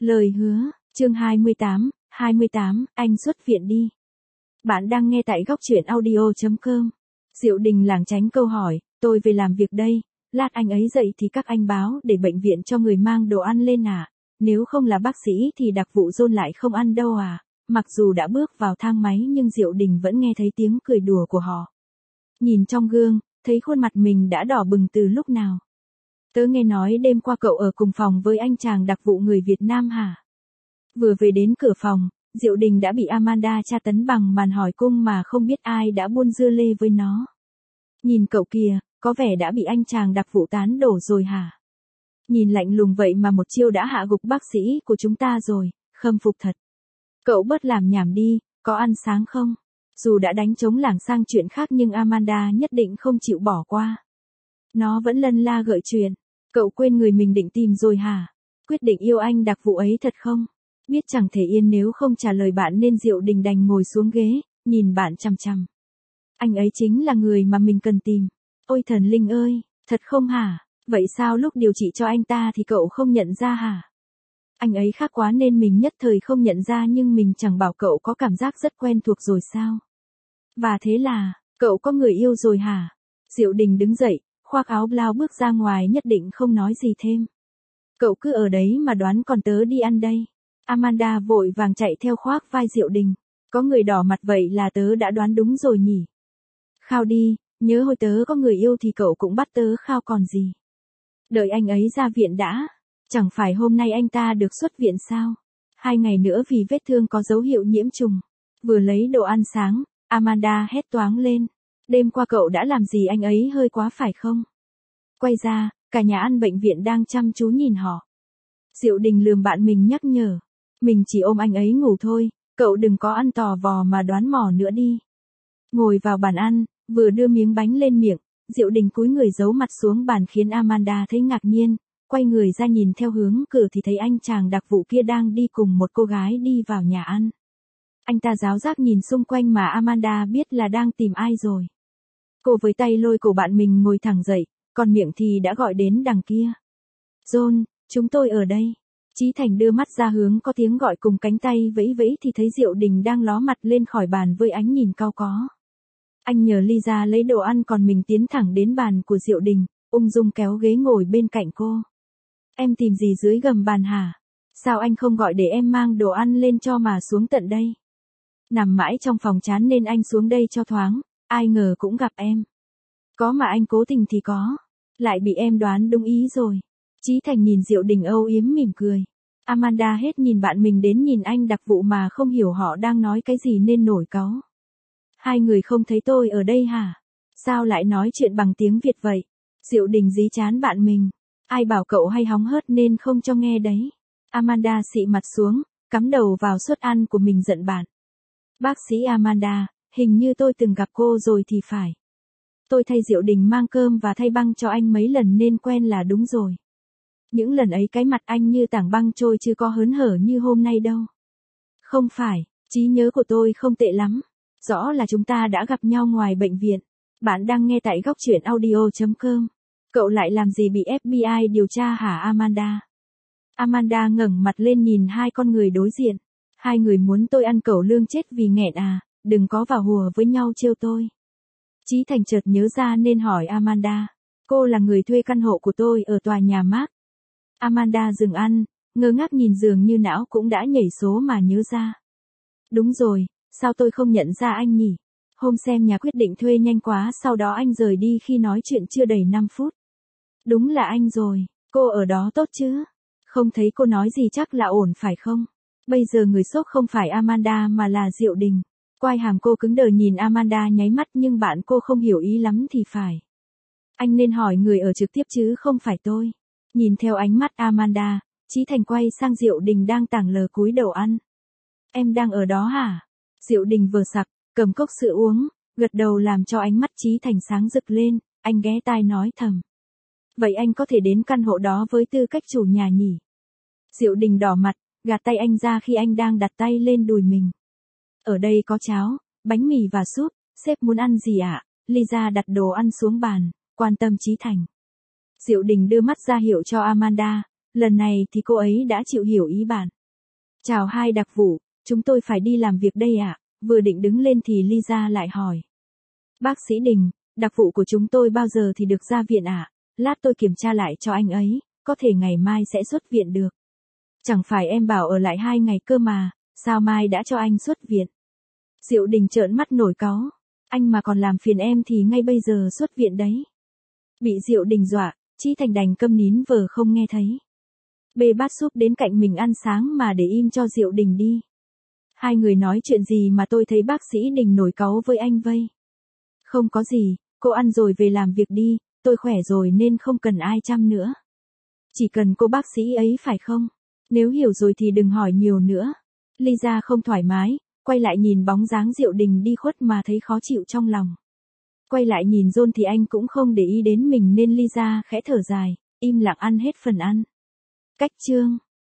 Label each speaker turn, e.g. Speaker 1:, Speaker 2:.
Speaker 1: Lời hứa, chương 28, anh xuất viện đi. Bạn đang nghe tại góc truyện audio.com. Diệu Đình lảng tránh câu hỏi, tôi về làm việc đây, lát anh ấy dậy thì các anh báo để bệnh viện cho người mang đồ ăn lên à, nếu không là bác sĩ thì đặc vụ John lại không ăn đâu à. Mặc dù đã bước vào thang máy nhưng Diệu Đình vẫn nghe thấy tiếng cười đùa của họ. Nhìn trong gương, thấy khuôn mặt mình đã đỏ bừng từ lúc nào. Tớ nghe nói đêm qua cậu ở cùng phòng với anh chàng đặc vụ người Việt Nam hả? Vừa về đến cửa phòng, Diệu Đình đã bị Amanda tra tấn bằng màn hỏi cung mà không biết ai đã buôn dưa lê với nó. Nhìn cậu kìa, có vẻ đã bị anh chàng đặc vụ tán đổ rồi hả? Nhìn lạnh lùng vậy mà một chiêu đã hạ gục bác sĩ của chúng ta rồi, khâm phục thật. Cậu bớt làm nhảm đi, có ăn sáng không? Dù đã đánh trống lảng sang chuyện khác nhưng Amanda nhất định không chịu bỏ qua. Nó vẫn lân la gợi chuyện. Cậu quên người mình định tìm rồi hả? Quyết định yêu anh đặc vụ ấy thật không? Biết chẳng thể yên nếu không trả lời bạn nên Diệu Đình đành ngồi xuống ghế, nhìn bạn chằm chằm. Anh ấy chính là người mà mình cần tìm. Ôi thần linh ơi, thật không hả? Vậy sao lúc điều trị cho anh ta thì cậu không nhận ra hả? Anh ấy khác quá nên mình nhất thời không nhận ra nhưng mình chẳng bảo cậu có cảm giác rất quen thuộc rồi sao? Và thế là, cậu có người yêu rồi hả? Diệu Đình đứng dậy, khoác áo blau bước ra ngoài nhất định không nói gì thêm. Cậu cứ ở đấy mà đoán còn tớ đi ăn đây. Amanda vội vàng chạy theo khoác vai Diệu Đình. Có người đỏ mặt vậy là tớ đã đoán đúng rồi nhỉ? Khao đi, nhớ hồi tớ có người yêu thì cậu cũng bắt tớ khao còn gì. Đợi anh ấy ra viện đã. Chẳng phải hôm nay anh ta được xuất viện sao? 2 ngày nữa vì vết thương có dấu hiệu nhiễm trùng. Vừa lấy đồ ăn sáng, Amanda hét toáng lên. Đêm qua cậu đã làm gì anh ấy hơi quá phải không? Quay ra, cả nhà ăn bệnh viện đang chăm chú nhìn họ. Diệu Đình lườm bạn mình nhắc nhở. Mình chỉ ôm anh ấy ngủ thôi, cậu đừng có ăn tò vò mà đoán mò nữa đi. Ngồi vào bàn ăn, vừa đưa miếng bánh lên miệng, Diệu Đình cúi người giấu mặt xuống bàn khiến Amanda thấy ngạc nhiên. Quay người ra nhìn theo hướng cửa thì thấy anh chàng đặc vụ kia đang đi cùng một cô gái đi vào nhà ăn. Anh ta giáo giác nhìn xung quanh mà Amanda biết là đang tìm ai rồi. Cô với tay lôi cổ bạn mình ngồi thẳng dậy, còn miệng thì đã gọi đến đằng kia. John, chúng tôi ở đây. Chí Thành đưa mắt ra hướng có tiếng gọi cùng cánh tay vẫy vẫy thì thấy Diệu Đình đang ló mặt lên khỏi bàn với ánh nhìn cau có. Anh nhờ Lisa lấy đồ ăn còn mình tiến thẳng đến bàn của Diệu Đình, ung dung kéo ghế ngồi bên cạnh cô. Em tìm gì dưới gầm bàn hả? Sao anh không gọi để em mang đồ ăn lên cho mà xuống tận đây? Nằm mãi trong phòng chán nên anh xuống đây cho thoáng, ai ngờ cũng gặp em. Có mà anh cố tình thì có. Lại bị em đoán đúng ý rồi. Chí Thành nhìn Diệu Đình âu yếm mỉm cười. Amanda hết nhìn bạn mình đến nhìn anh đặc vụ mà không hiểu họ đang nói cái gì nên nổi cáu. Hai người không thấy tôi ở đây hả? Sao lại nói chuyện bằng tiếng Việt vậy? Diệu Đình dí chán bạn mình. Ai bảo cậu hay hóng hớt nên không cho nghe đấy. Amanda xị mặt xuống, cắm đầu vào suất ăn của mình giận bạn. Bác sĩ Amanda, hình như tôi từng gặp cô rồi thì phải. Tôi thay Diệu Đình mang cơm và thay băng cho anh mấy lần nên quen là đúng rồi. Những lần ấy cái mặt anh như tảng băng trôi chứ có hớn hở như hôm nay đâu. Không phải, trí nhớ của tôi không tệ lắm. Rõ là chúng ta đã gặp nhau ngoài bệnh viện. Bạn đang nghe tại góc truyện audio.com. Cậu lại làm gì bị FBI điều tra hả Amanda? Amanda ngẩng mặt lên nhìn hai con người đối diện. Hai người muốn tôi ăn cẩu lương chết vì nghẹn à, đừng có vào hùa với nhau trêu tôi. Chí Thành chợt nhớ ra nên hỏi Amanda. Cô là người thuê căn hộ của tôi ở tòa nhà Mark. Amanda dừng ăn, ngơ ngác nhìn dường như não cũng đã nhảy số mà nhớ ra. Đúng rồi, sao tôi không nhận ra anh nhỉ? Hôm xem nhà quyết định thuê nhanh quá sau đó anh rời đi khi nói chuyện chưa đầy 5 phút. Đúng là anh rồi, cô ở đó tốt chứ? Không thấy cô nói gì chắc là ổn phải không? Bây giờ người sốc không phải Amanda mà là Diệu Đình. Quai hàm cô cứng đờ nhìn Amanda nháy mắt nhưng bạn cô không hiểu ý lắm thì phải. Anh nên hỏi người ở trực tiếp chứ không phải tôi. Nhìn theo ánh mắt Amanda, Chí Thành quay sang Diệu Đình đang tảng lờ cúi đầu ăn. Em đang ở đó hả? Diệu Đình vừa sặc, cầm cốc sữa uống, gật đầu làm cho ánh mắt Chí Thành sáng rực lên, anh ghé tai nói thầm. Vậy anh có thể đến căn hộ đó với tư cách chủ nhà nhỉ? Diệu Đình đỏ mặt, gạt tay anh ra khi anh đang đặt tay lên đùi mình. Ở đây có cháo, bánh mì và súp, sếp muốn ăn gì ạ? Lisa đặt đồ ăn xuống bàn, quan tâm Chí Thành. Diệu Đình đưa mắt ra hiệu cho Amanda, Lần này thì cô ấy đã chịu hiểu ý bạn. Chào hai đặc vụ, chúng tôi phải đi làm việc đây ạ. Vừa định đứng lên thì Lisa lại hỏi. Bác sĩ Đình, đặc vụ của chúng tôi bao giờ thì được ra viện ạ? Lát tôi kiểm tra lại cho anh ấy, có thể ngày mai sẽ xuất viện được. Chẳng phải em bảo ở lại 2 ngày cơ mà, sao mai đã cho anh xuất viện? Diệu Đình trợn mắt nổi cáu. Anh mà còn làm phiền em thì ngay bây giờ xuất viện đấy. Bị Diệu Đình dọa, Chí Thành đành câm nín vờ không nghe thấy. Bê bát súp đến cạnh mình ăn sáng mà để im cho Diệu Đình đi. Hai người nói chuyện gì mà tôi thấy bác sĩ Đình nổi cáu với anh vây? Không có gì, cô ăn rồi về làm việc đi, tôi khỏe rồi nên không cần ai chăm nữa. Chỉ cần cô bác sĩ ấy phải không? Nếu hiểu rồi thì đừng hỏi nhiều nữa. Lisa không thoải mái, quay lại nhìn bóng dáng Diệu Đình đi khuất mà thấy khó chịu trong lòng. Quay lại nhìn John thì anh cũng không để ý đến mình nên Lisa khẽ thở dài, im lặng ăn hết phần ăn. Cách chương